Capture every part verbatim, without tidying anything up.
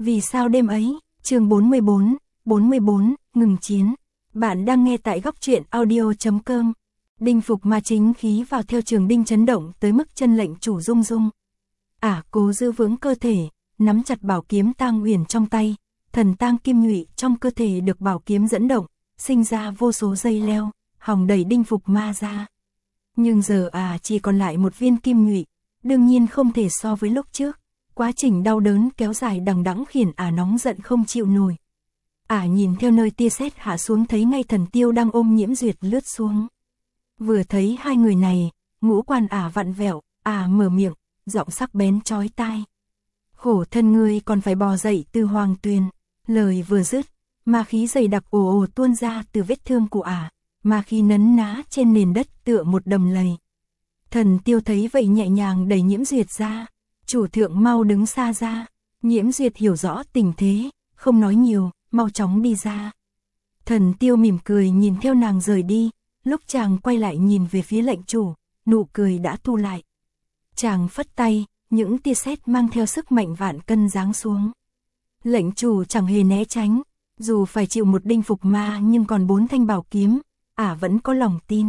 Vì sao đêm ấy, chương bốn mươi bốn, bốn mươi bốn, ngừng chiến. Bạn đang nghe tại góc truyện audio chấm com. Đinh Phục Ma chính khí vào theo trường đinh chấn động tới mức chân lệnh chủ rung rung. Ả à, cố giữ vững cơ thể, nắm chặt bảo kiếm tang uyển trong tay, thần tang kim nhụy trong cơ thể được bảo kiếm dẫn động, sinh ra vô số dây leo, hòng đẩy Đinh Phục Ma ra. Nhưng giờ Ả à, chỉ còn lại một viên kim nhụy, đương nhiên không thể so với lúc trước. Quá trình đau đớn kéo dài đằng đẵng khiến Ả à nóng giận không chịu nổi. Ả à nhìn theo nơi tia sét hạ xuống thấy ngay Thần Tiêu đang ôm Nhiễm Duyệt lướt xuống. Vừa thấy hai người này, ngũ quan Ả à vặn vẹo, Ả à mở miệng, giọng sắc bén chói tai. Khổ thân ngươi còn phải bò dậy từ hoàng tuyền. Lời vừa dứt, ma khí dày đặc ồ ồ tuôn ra từ vết thương của Ả, à, ma khí nấn ná trên nền đất tựa một đầm lầy. Thần Tiêu thấy vậy nhẹ nhàng đẩy Nhiễm Duyệt ra. Chủ thượng mau đứng xa ra. Nhiễm Duyệt hiểu rõ tình thế, không nói nhiều, mau chóng đi ra. Thần Tiêu mỉm cười nhìn theo nàng rời đi, lúc chàng quay lại nhìn về phía lệnh chủ, nụ cười đã thu lại. Chàng phất tay, những tia sét mang theo sức mạnh vạn cân giáng xuống. Lệnh chủ chẳng hề né tránh, dù phải chịu một Đinh Phục Ma nhưng còn bốn thanh bảo kiếm, Ả à vẫn có lòng tin.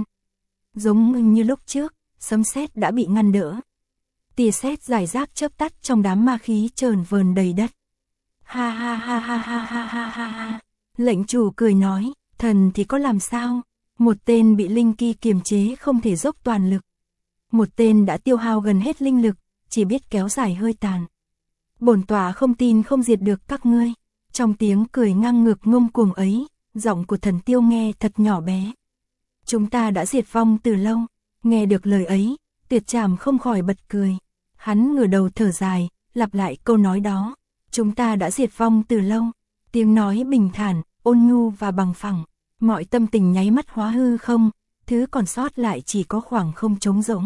Giống như lúc trước, sấm sét đã bị ngăn đỡ. Tia sét rải rác chớp tắt trong đám ma khí trờn vờn đầy đất. Ha ha ha ha ha ha ha ha ha. Lệnh chủ cười nói, thần thì có làm sao? Một tên bị linh ki kiềm chế không thể dốc toàn lực. Một tên đã tiêu hao gần hết linh lực, chỉ biết kéo dài hơi tàn. Bổn tọa không tin không diệt được các ngươi. Trong tiếng cười ngang ngược ngông cuồng ấy, giọng của Thần Tiêu nghe thật nhỏ bé. Chúng ta đã diệt vong từ lâu. Nghe được lời ấy, Tuyệt Trảm không khỏi bật cười. Hắn ngửa đầu thở dài, lặp lại câu nói đó. Chúng ta đã diệt vong từ lâu. Tiếng nói bình thản, ôn nhu và bằng phẳng. Mọi tâm tình nháy mắt hóa hư không, thứ còn sót lại chỉ có khoảng không trống rỗng.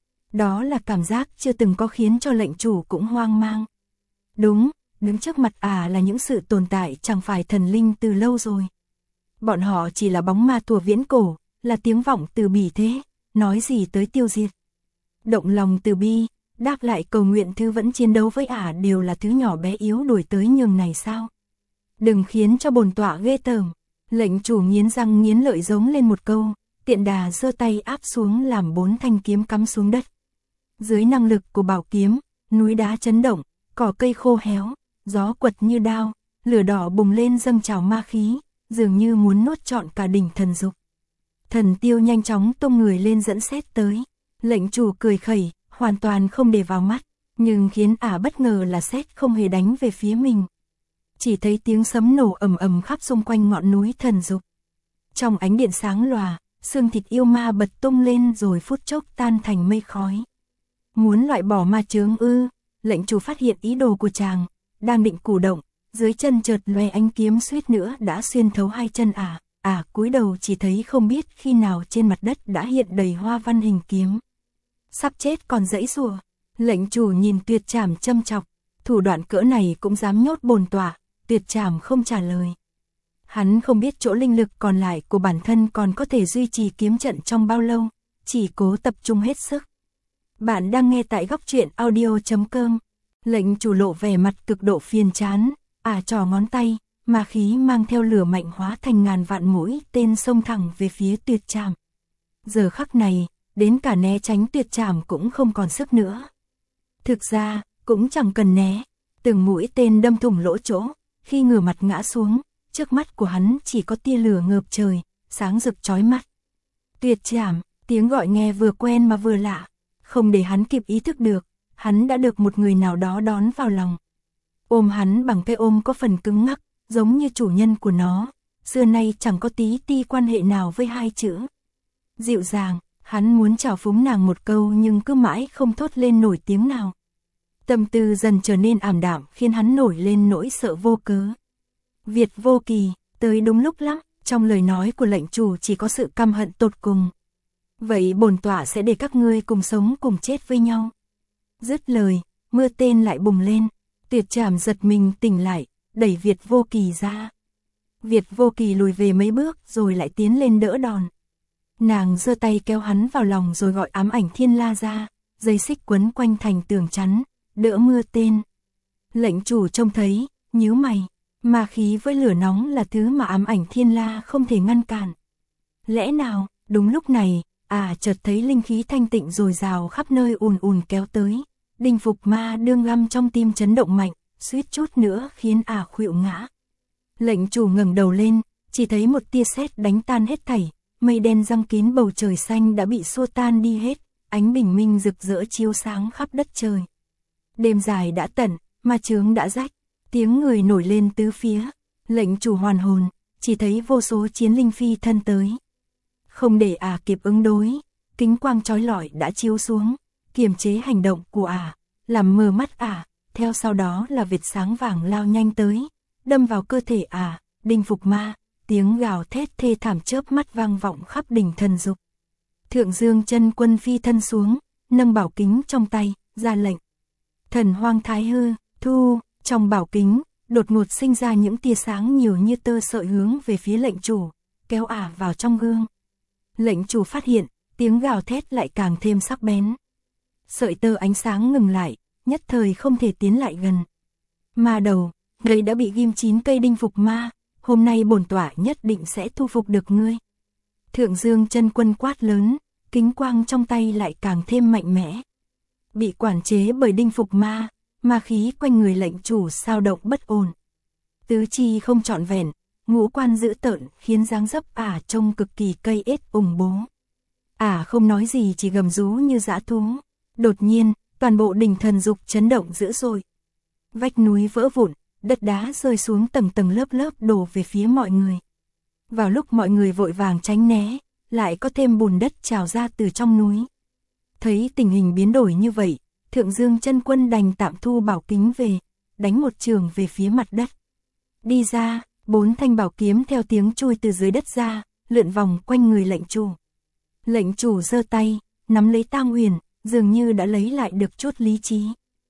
Đó là cảm giác chưa từng có khiến cho lệnh chủ cũng hoang mang. Đúng, đứng trước mặt Ả à là những sự tồn tại chẳng phải thần linh từ lâu rồi. Bọn họ chỉ là bóng ma thuở viễn cổ, là tiếng vọng từ bỉ thế, nói gì tới tiêu diệt. Động lòng từ bi, đáp lại cầu nguyện thứ vẫn chiến đấu với Ả à đều là thứ nhỏ bé yếu đuổi tới nhường này sao? Đừng khiến cho bổn tọa ghê tởm. Lệnh chủ nghiến răng nghiến lợi giống lên một câu, tiện đà giơ tay áp xuống làm bốn thanh kiếm cắm xuống đất. Dưới năng lực của bảo kiếm, núi đá chấn động, cỏ cây khô héo, gió quật như đao, lửa đỏ bùng lên dâng trào ma khí, dường như muốn nuốt trọn cả đỉnh thần dục. Thần Tiêu nhanh chóng tung người lên dẫn xét tới. Lệnh chủ cười khẩy, hoàn toàn không để vào mắt, nhưng khiến Ả bất ngờ là sét không hề đánh về phía mình. Chỉ thấy tiếng sấm nổ ầm ầm khắp xung quanh ngọn núi thần dục. Trong ánh điện sáng lòa, xương thịt yêu ma bật tung lên rồi phút chốc tan thành mây khói. Muốn loại bỏ ma chướng ư? Lệnh chủ phát hiện ý đồ của chàng, đang định cử động, dưới chân chợt lóe ánh kiếm suýt nữa đã xuyên thấu hai chân Ả. Ả cúi đầu chỉ thấy không biết khi nào trên mặt đất đã hiện đầy hoa văn hình kiếm. Sắp chết còn giãy giụa. Lệnh chủ nhìn Tuyệt Trảm châm chọc, thủ đoạn cỡ này cũng dám nhốt bổn tọa. Tuyệt Trảm không trả lời. Hắn không biết chỗ linh lực còn lại của bản thân còn có thể duy trì kiếm trận trong bao lâu, chỉ cố tập trung hết sức. Bạn đang nghe tại góc truyện audio chấm com. Lệnh chủ lộ vẻ mặt cực độ phiền chán, Ả à trò ngón tay, ma khí mang theo lửa mạnh hóa thành ngàn vạn mũi tên xông thẳng về phía Tuyệt Trảm. Giờ khắc này, đến cả né tránh Tuyệt Trảm cũng không còn sức nữa. Thực ra, cũng chẳng cần né, từng mũi tên đâm thủng lỗ chỗ, khi ngửa mặt ngã xuống, trước mắt của hắn chỉ có tia lửa ngợp trời, sáng rực chói mắt. Tuyệt Trảm, tiếng gọi nghe vừa quen mà vừa lạ, không để hắn kịp ý thức được, hắn đã được một người nào đó đón vào lòng. Ôm hắn bằng cái ôm có phần cứng ngắc, giống như chủ nhân của nó, xưa nay chẳng có tí ti quan hệ nào với hai chữ. Dịu dàng, hắn muốn chào phúng nàng một câu nhưng cứ mãi không thốt lên nổi tiếng nào. Tâm tư dần trở nên ảm đạm khiến hắn nổi lên nỗi sợ vô cớ. Việt Vô Kỳ, tới đúng lúc lắm, trong lời nói của lệnh chủ chỉ có sự căm hận tột cùng. Vậy bổn tọa sẽ để các ngươi cùng sống cùng chết với nhau. Dứt lời, mưa tên lại bùng lên, Tuyệt Trảm giật mình tỉnh lại, đẩy Việt Vô Kỳ ra. Việt Vô Kỳ lùi về mấy bước rồi lại tiến lên đỡ đòn. Nàng giơ tay kéo hắn vào lòng rồi gọi ám ảnh thiên la ra, dây xích quấn quanh thành tường chắn, đỡ mưa tên. Lệnh chủ trông thấy, nhíu mày, ma khí với lửa nóng là thứ mà ám ảnh Thiên La không thể ngăn cản. Lẽ nào, đúng lúc này, ả chợt thấy linh khí thanh tịnh dồi dào khắp nơi ùn ùn kéo tới, Đinh Phục Ma đương lâm trong tim chấn động mạnh, suýt chút nữa khiến ả khuỵu ngã. Lệnh chủ ngẩng đầu lên, chỉ thấy một tia sét đánh tan hết thảy, mây đen giăng kín bầu trời xanh đã bị xua tan đi hết, ánh bình minh rực rỡ chiếu sáng khắp đất trời. Đêm dài đã tận, ma chướng đã rách, tiếng người nổi lên tứ phía, lệnh chủ hoàn hồn, chỉ thấy vô số chiến linh phi thân tới. Không để ả kịp ứng đối, kính quang chói lọi đã chiếu xuống, kiềm chế hành động của ả, làm mờ mắt ả, theo sau đó là vệt sáng vàng lao nhanh tới, đâm vào cơ thể ả, Đinh Phục Ma, tiếng gào thét thê thảm chớp mắt vang vọng khắp đỉnh thần dục. Thượng Dương Chân Quân phi thân xuống, nâng bảo kính trong tay, ra lệnh. Thần Hoang Thái Hư, thu, trong bảo kính, đột ngột sinh ra những tia sáng nhiều như tơ sợi hướng về phía lệnh chủ, kéo ả vào trong gương. Lệnh chủ phát hiện, tiếng gào thét lại càng thêm sắc bén. Sợi tơ ánh sáng ngừng lại, nhất thời không thể tiến lại gần. Ma đầu, ngươi đã bị ghim chín cây Đinh Phục Ma, hôm nay bổn tọa nhất định sẽ thu phục được ngươi. Thượng Dương Chân Quân quát lớn, kính quang trong tay lại càng thêm mạnh mẽ. Bị quản chế bởi Đinh Phục Ma, ma khí quanh người lệnh chủ sao động bất ổn. Tứ chi không trọn vẹn, ngũ quan dữ tợn khiến dáng dấp ả trông cực kỳ cây ết ủng bố. Ả không nói gì chỉ gầm rú như dã thú. Đột nhiên, toàn bộ đỉnh thần dục chấn động dữ dội. Vách núi vỡ vụn, đất đá rơi xuống tầng tầng lớp lớp đổ về phía mọi người. Vào lúc mọi người vội vàng tránh né, lại có thêm bùn đất trào ra từ trong núi. Thấy tình hình biến đổi như vậy, Thượng Dương Chân Quân đành tạm thu bảo kính về, đánh một trường về phía mặt đất. Đi ra, bốn thanh bảo kiếm theo tiếng chui từ dưới đất ra, lượn vòng quanh người lệnh chủ. Lệnh chủ giơ tay, nắm lấy Tam Huyền, dường như đã lấy lại được chút lý trí.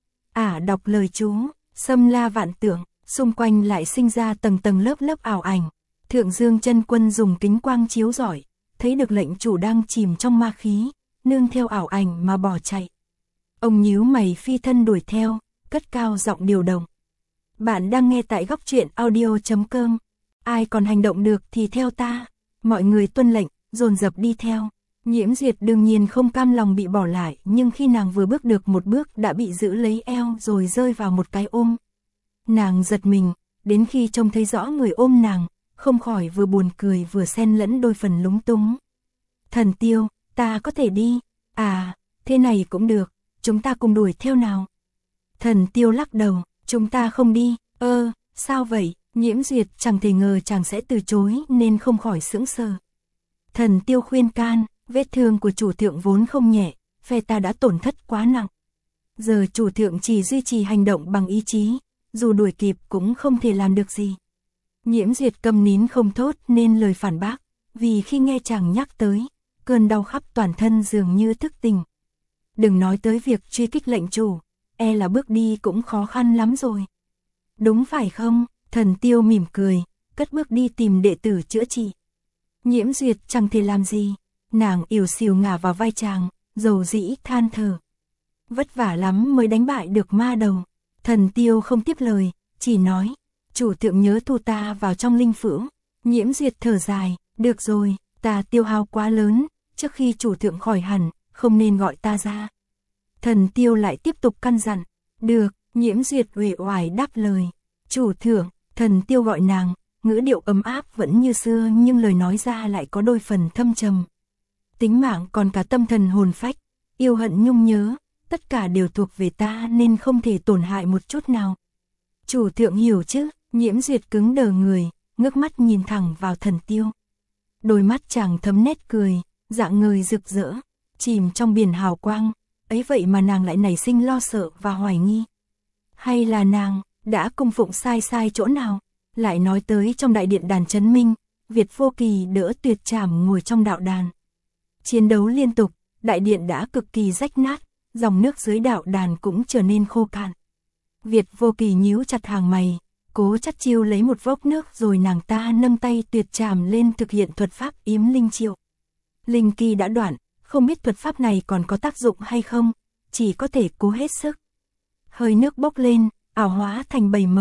Ả đọc lời chú, xâm la vạn tượng, xung quanh lại sinh ra tầng tầng lớp lớp ảo ảnh. Thượng Dương Chân Quân dùng kính quang chiếu rọi, thấy được lệnh chủ đang chìm trong ma khí, nương theo ảo ảnh mà bỏ chạy. Ông nhíu mày phi thân đuổi theo, cất cao giọng điều động. Bạn đang nghe tại góc truyện audio chấm com. Ai còn hành động được thì theo ta. Mọi người tuân lệnh, dồn dập đi theo. Nhiễm Duyệt đương nhiên không cam lòng bị bỏ lại, nhưng khi nàng vừa bước được một bước đã bị giữ lấy eo rồi rơi vào một cái ôm. Nàng giật mình, đến khi trông thấy rõ người ôm nàng, không khỏi vừa buồn cười vừa xen lẫn đôi phần lúng túng. Thần Tiêu, ta có thể đi. À, thế này cũng được, chúng ta cùng đuổi theo nào. Thần Tiêu lắc đầu, chúng ta không đi. Ơ, sao vậy? Nhiễm Duyệt chẳng thể ngờ chàng sẽ từ chối nên không khỏi sững sờ. Thần Tiêu khuyên can, vết thương của chủ thượng vốn không nhẹ, phe ta đã tổn thất quá nặng. Giờ chủ thượng chỉ duy trì hành động bằng ý chí, dù đuổi kịp cũng không thể làm được gì. Nhiễm Duyệt câm nín không thốt nên lời phản bác, vì khi nghe chàng nhắc tới, cơn đau khắp toàn thân dường như thức tỉnh. Đừng nói tới việc truy kích lệnh chủ, e là bước đi cũng khó khăn lắm rồi. Đúng phải không? Thần Tiêu mỉm cười, cất bước đi tìm đệ tử chữa trị. Nhiễm Duyệt chẳng thể làm gì, nàng ỉu xìu ngả vào vai chàng, dầu dĩ than thở. Vất vả lắm mới đánh bại được ma đầu. Thần Tiêu không tiếp lời, chỉ nói, chủ thượng nhớ thu ta vào trong linh phễu. Nhiễm Duyệt thở dài, được rồi, ta tiêu hao quá lớn, trước khi chủ thượng khỏi hẳn, không nên gọi ta ra. Thần Tiêu lại tiếp tục căn dặn, được, Nhiễm Duyệt uể oải đáp lời. Chủ thượng, Thần Tiêu gọi nàng, ngữ điệu ấm áp vẫn như xưa nhưng lời nói ra lại có đôi phần thâm trầm. Tính mạng còn cả tâm thần hồn phách, yêu hận nhung nhớ, tất cả đều thuộc về ta nên không thể tổn hại một chút nào. Chủ thượng hiểu chứ? Nhiễm Duyệt cứng đờ người, ngước mắt nhìn thẳng vào Thần Tiêu. Đôi mắt chàng thấm nét cười, dạng người rực rỡ, chìm trong biển hào quang, ấy vậy mà nàng lại nảy sinh lo sợ và hoài nghi. Hay là nàng đã cung phụng sai sai chỗ nào? Lại nói tới trong đại điện đàn Trấn Minh, Việt Vô Kỳ đỡ Tuyệt Trảm ngồi trong đạo đàn. Chiến đấu liên tục, đại điện đã cực kỳ rách nát, dòng nước dưới đạo đàn cũng trở nên khô cạn. Việt Vô Kỳ nhíu chặt hàng mày, cố chắt chiêu lấy một vốc nước rồi nàng ta nâng tay Tuyệt Trảm lên thực hiện thuật pháp yếm linh triệu. Linh kỳ đã đoạn, không biết thuật pháp này còn có tác dụng hay không, chỉ có thể cố hết sức. Hơi nước bốc lên, ảo hóa thành bảy màu.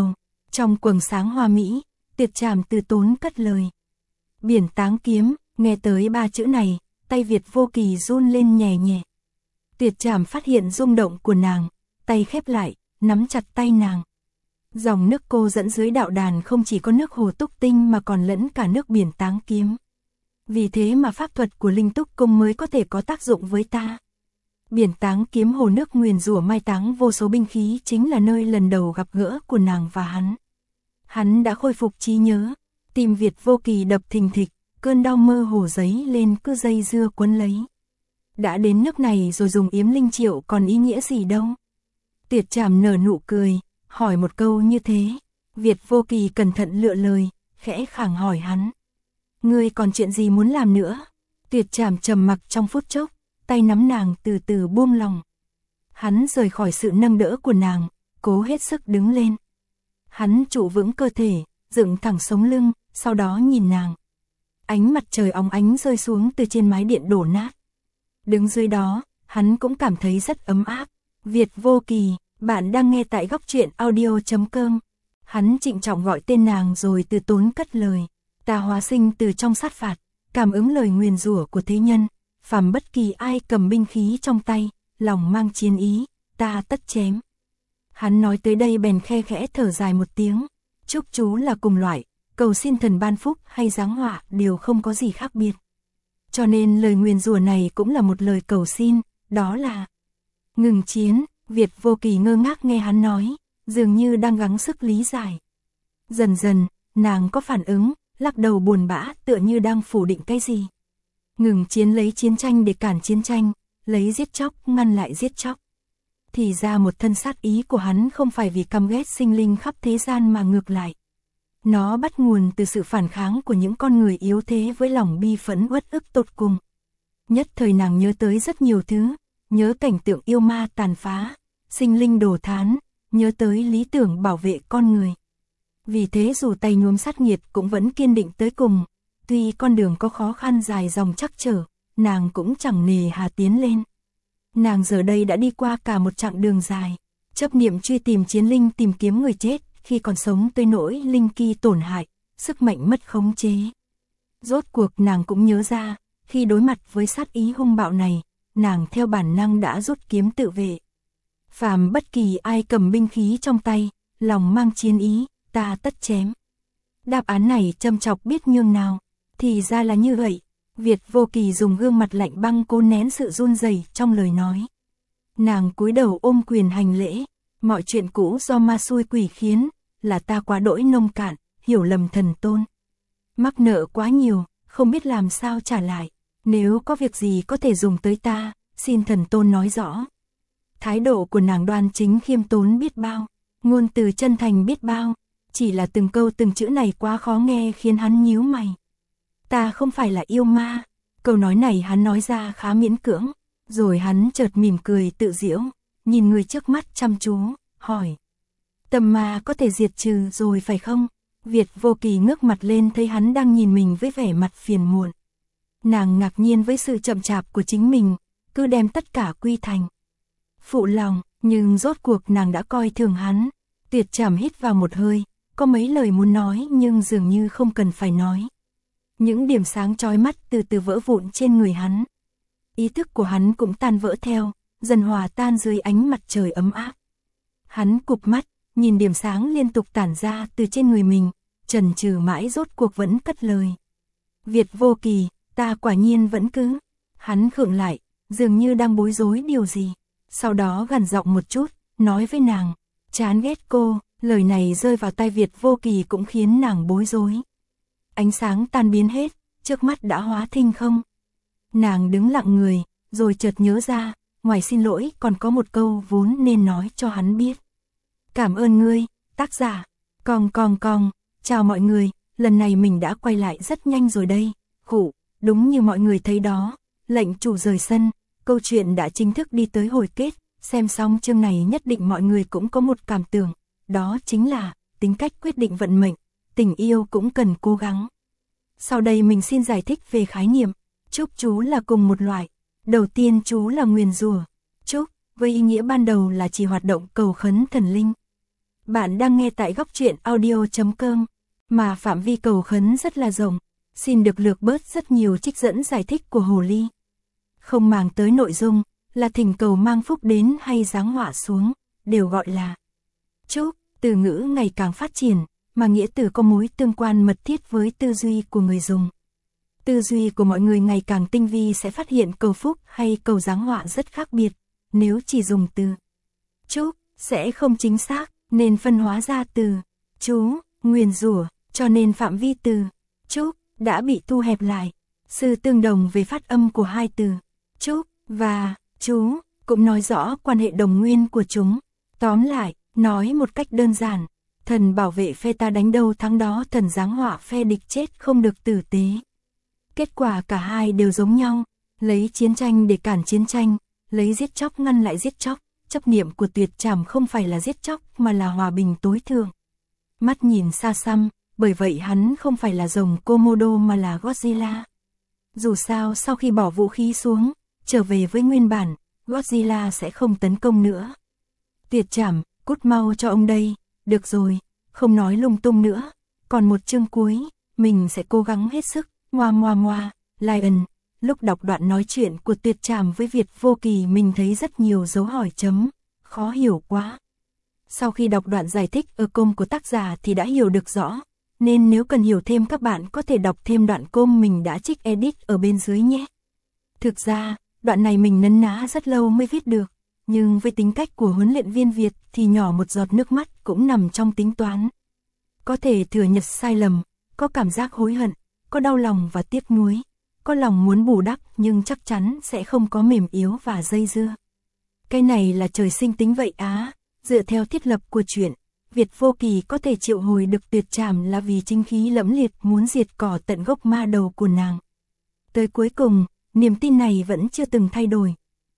Trong quầng sáng hoa mỹ, Tuyệt Trảm từ tốn cất lời. Biển táng kiếm, nghe tới ba chữ này, tay Việt Vô Kỳ run lên nhẹ nhẹ. Tuyệt Trảm phát hiện rung động của nàng, tay khép lại, nắm chặt tay nàng. Dòng nước cô dẫn dưới đạo đàn không chỉ có nước hồ túc tinh mà còn lẫn cả nước biển táng kiếm. Vì thế mà pháp thuật của Linh Túc Cung mới có thể có tác dụng với ta. Biển táng kiếm hồ nước nguyền rủa mai táng vô số binh khí chính là nơi lần đầu gặp gỡ của nàng và hắn. Hắn đã khôi phục trí nhớ, tim Việt Vô Kỳ đập thình thịch, cơn đau mơ hồ giấy lên cứ dây dưa quấn lấy. Đã đến nước này rồi dùng yếm linh triệu còn ý nghĩa gì đâu. Tuyệt Trảm nở nụ cười, hỏi một câu như thế. Việt Vô Kỳ cẩn thận lựa lời, khẽ khàng hỏi hắn. Ngươi còn chuyện gì muốn làm nữa? Tuyệt Trảm trầm mặc trong phút chốc, tay nắm nàng từ từ buông lòng. Hắn rời khỏi sự nâng đỡ của nàng, cố hết sức đứng lên. Hắn trụ vững cơ thể, dựng thẳng sống lưng, sau đó nhìn nàng. Ánh mặt trời óng ánh rơi xuống từ trên mái điện đổ nát. Đứng dưới đó, hắn cũng cảm thấy rất ấm áp. Việt Vô Kỳ, bạn đang nghe tại góc truyện audio chấm com. Hắn trịnh trọng gọi tên nàng rồi từ tốn cất lời. Ta hóa sinh từ trong sát phạt, cảm ứng lời nguyền rủa của thế nhân. Phàm bất kỳ ai cầm binh khí trong tay, lòng mang chiến ý, ta tất chém. Hắn nói tới đây bèn khe khẽ thở dài một tiếng. Chúc chú là cùng loại, cầu xin thần ban phúc hay giáng họa đều không có gì khác biệt. Cho nên lời nguyền rủa này cũng là một lời cầu xin, đó là ngừng chiến. Việt Vô Kỳ ngơ ngác nghe hắn nói, dường như đang gắng sức lý giải. Dần dần, nàng có phản ứng, lắc đầu buồn bã tựa như đang phủ định cái gì. Ngừng chiến lấy chiến tranh để cản chiến tranh, lấy giết chóc ngăn lại giết chóc. Thì ra một thân sát ý của hắn không phải vì căm ghét sinh linh khắp thế gian mà ngược lại. Nó bắt nguồn từ sự phản kháng của những con người yếu thế với lòng bi phẫn uất ức tột cùng. Nhất thời nàng nhớ tới rất nhiều thứ, nhớ cảnh tượng yêu ma tàn phá, sinh linh đổ thán, nhớ tới lý tưởng bảo vệ con người. Vì thế dù tay nhuốm sát nghiệt cũng vẫn kiên định tới cùng, tuy con đường có khó khăn dài dòng trắc trở, nàng cũng chẳng nề hà tiến lên. Nàng giờ đây đã đi qua cả một chặng đường dài, chấp niệm truy tìm chiến linh tìm kiếm người chết, khi còn sống tới nỗi linh ki tổn hại, sức mạnh mất khống chế. Rốt cuộc nàng cũng nhớ ra, khi đối mặt với sát ý hung bạo này, nàng theo bản năng đã rút kiếm tự vệ. Phàm bất kỳ ai cầm binh khí trong tay, lòng mang chiến ý, ta tất chém. Đáp án này châm chọc biết nhường nào, thì ra là như vậy. Việt Vô Kỳ dùng gương mặt lạnh băng cố nén sự run rẩy trong lời nói. Nàng cúi đầu ôm quyền hành lễ, mọi chuyện cũ do ma xui quỷ khiến, là ta quá đỗi nông cạn, hiểu lầm thần tôn. Mắc nợ quá nhiều, không biết làm sao trả lại, nếu có việc gì có thể dùng tới ta, xin thần tôn nói rõ. Thái độ của nàng đoan chính khiêm tốn biết bao, ngôn từ chân thành biết bao, chỉ là từng câu từng chữ này quá khó nghe khiến hắn nhíu mày. Ta không phải là yêu ma, câu nói này hắn nói ra khá miễn cưỡng, rồi hắn chợt mỉm cười tự giễu, nhìn người trước mắt chăm chú, hỏi. Tầm ma có thể diệt trừ rồi phải không? Việt Vô Kỳ ngước mặt lên thấy hắn đang nhìn mình với vẻ mặt phiền muộn. Nàng ngạc nhiên với sự chậm chạp của chính mình, cứ đem tất cả quy thành phụ lòng, nhưng rốt cuộc nàng đã coi thường hắn. Tuyệt Trảm hít vào một hơi, có mấy lời muốn nói nhưng dường như không cần phải nói. Những điểm sáng chói mắt từ từ vỡ vụn trên người hắn. Ý thức của hắn cũng tan vỡ theo, dần hòa tan dưới ánh mặt trời ấm áp. Hắn cụp mắt, nhìn điểm sáng liên tục tản ra từ trên người mình, chần chừ mãi rốt cuộc vẫn cất lời. Việt Vô Kỳ, ta quả nhiên vẫn cứ. Hắn khựng lại, dường như đang bối rối điều gì. Sau đó gằn giọng một chút, nói với nàng, chán ghét cô. Lời này rơi vào tai Việt Vô Kỳ cũng khiến nàng bối rối. Ánh sáng tan biến hết, trước mắt đã hóa thinh không. Nàng đứng lặng người, rồi chợt nhớ ra, ngoài xin lỗi còn có một câu vốn nên nói cho hắn biết. Cảm ơn ngươi, tác giả. Cong cong cong, chào mọi người, lần này mình đã quay lại rất nhanh rồi đây. Khụ, đúng như mọi người thấy đó, lệnh chủ rời sân, câu chuyện đã chính thức đi tới hồi kết, xem xong chương này nhất định mọi người cũng có một cảm tưởng. Đó chính là, tính cách quyết định vận mệnh, tình yêu cũng cần cố gắng. Sau đây mình xin giải thích về khái niệm, chúc chú là cùng một loại. Đầu tiên chú là nguyền rủa, chúc, với ý nghĩa ban đầu là chỉ hoạt động cầu khấn thần linh. Bạn đang nghe tại góc truyện audio.com, mà phạm vi cầu khấn rất là rộng, xin được lược bớt rất nhiều trích dẫn giải thích của Hồ Ly. Không màng tới nội dung, là thỉnh cầu mang phúc đến hay giáng họa xuống, đều gọi là chúc. Từ ngữ ngày càng phát triển, mà nghĩa từ có mối tương quan mật thiết với tư duy của người dùng. Tư duy của mọi người ngày càng tinh vi sẽ phát hiện cầu phúc hay cầu giáng họa rất khác biệt, nếu chỉ dùng từ chúc sẽ không chính xác, nên phân hóa ra từ chú, nguyền rủa, cho nên phạm vi từ chúc đã bị thu hẹp lại. Sự tương đồng về phát âm của hai từ chúc và chú cũng nói rõ quan hệ đồng nguyên của chúng. Tóm lại, nói một cách đơn giản, thần bảo vệ phe ta đánh đâu thắng đó, thần giáng họa phe địch chết không được tử tế. Kết quả cả hai đều giống nhau, lấy chiến tranh để cản chiến tranh, lấy giết chóc ngăn lại giết chóc. Chấp niệm của Tuyệt Trảm không phải là giết chóc mà là hòa bình tối thượng. Mắt nhìn xa xăm, bởi vậy hắn không phải là rồng Komodo mà là Godzilla. Dù sao sau khi bỏ vũ khí xuống, trở về với nguyên bản, Godzilla sẽ không tấn công nữa. Tuyệt Trảm, cút mau cho ông đây, được rồi, không nói lung tung nữa. Còn một chương cuối, mình sẽ cố gắng hết sức, ngoa ngoa ngoa, Lion. Lúc đọc đoạn nói chuyện của Tuyệt Trảm với Việt Vô Kỳ mình thấy rất nhiều dấu hỏi chấm, khó hiểu quá. Sau khi đọc đoạn giải thích ở com của tác giả thì đã hiểu được rõ, nên nếu cần hiểu thêm các bạn có thể đọc thêm đoạn com mình đã trích edit ở bên dưới nhé. Thực ra, đoạn này mình nấn ná rất lâu mới viết được, nhưng với tính cách của huấn luyện viên Việt thì nhỏ một giọt nước mắt cũng nằm trong tính toán. Có thể thừa nhận sai lầm, có cảm giác hối hận, có đau lòng và tiếc nuối. Có lòng muốn bù đắp nhưng chắc chắn sẽ không có mềm yếu và dây dưa. Cái này là trời sinh tính vậy á, dựa theo thiết lập của chuyện, Việt Vô Kỳ có thể triệu hồi được Tuyệt Trảm là vì chính khí lẫm liệt muốn diệt cỏ tận gốc ma đầu của nàng. Tới cuối cùng, niềm tin này vẫn chưa từng thay đổi.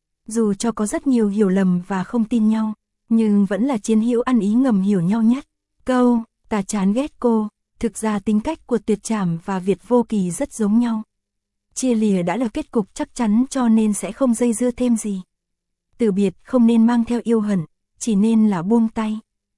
Dù cho có rất nhiều hiểu lầm và không tin nhau, nhưng vẫn là chiến hữu ăn ý ngầm hiểu nhau nhất. Câu, ta chán ghét cô, thực ra tính cách của Tuyệt Trảm và Việt Vô Kỳ rất giống nhau. Chia lìa đã là kết cục chắc chắn cho nên sẽ không dây dưa thêm gì. Từ biệt không nên mang theo yêu hận, chỉ nên là buông tay.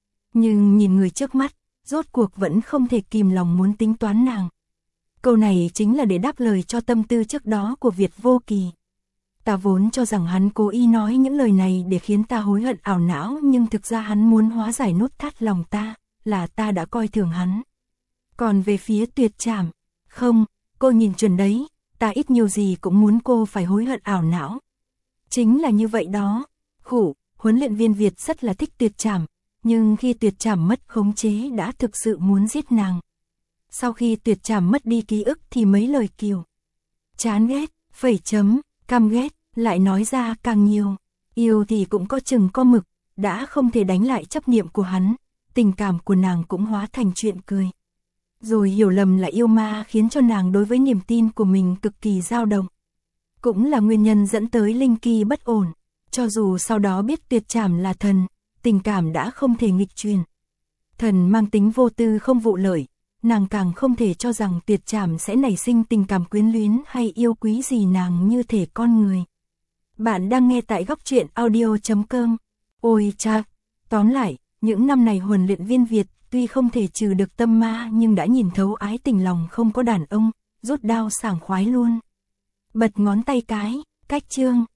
Nhưng nhìn người trước mắt, rốt cuộc vẫn không thể kìm lòng muốn tính toán nàng. Câu này chính là để đáp lời cho tâm tư trước đó của Việt Vô Kỳ. Ta vốn cho rằng hắn cố ý nói những lời này để khiến ta hối hận ảo não, nhưng thực ra hắn muốn hóa giải nút thắt lòng ta, là ta đã coi thường hắn. Còn về phía Tuyệt Trảm, không, cô nhìn chuẩn đấy. Ta ít nhiều gì cũng muốn cô phải hối hận ảo não. Chính là như vậy đó. Khủ, huấn luyện viên Việt rất là thích Tuyệt Trảm, nhưng khi Tuyệt Trảm mất khống chế đã thực sự muốn giết nàng. Sau khi Tuyệt Trảm mất đi ký ức thì mấy lời kiều chán ghét, phẩy chấm, căm ghét, lại nói ra càng nhiều. Yêu thì cũng có chừng có mực, đã không thể đánh lại chấp niệm của hắn, tình cảm của nàng cũng hóa thành chuyện cười. Rồi hiểu lầm là yêu ma khiến cho nàng đối với niềm tin của mình cực kỳ dao động. Cũng là nguyên nhân dẫn tới linh kỳ bất ổn. Cho dù sau đó biết Tuyệt Trảm là thần, tình cảm đã không thể nghịch truyền. Thần mang tính vô tư không vụ lợi, nàng càng không thể cho rằng Tuyệt Trảm sẽ nảy sinh tình cảm quyến luyến hay yêu quý gì nàng như thể con người. Bạn đang nghe tại góc truyện audio.com. Ôi cha, tóm lại, những năm này huấn luyện viên Việt tuy không thể trừ được tâm ma nhưng đã nhìn thấu ái tình lòng không có đàn ông, rút đao sảng khoái luôn. Bật ngón tay cái, cách chương.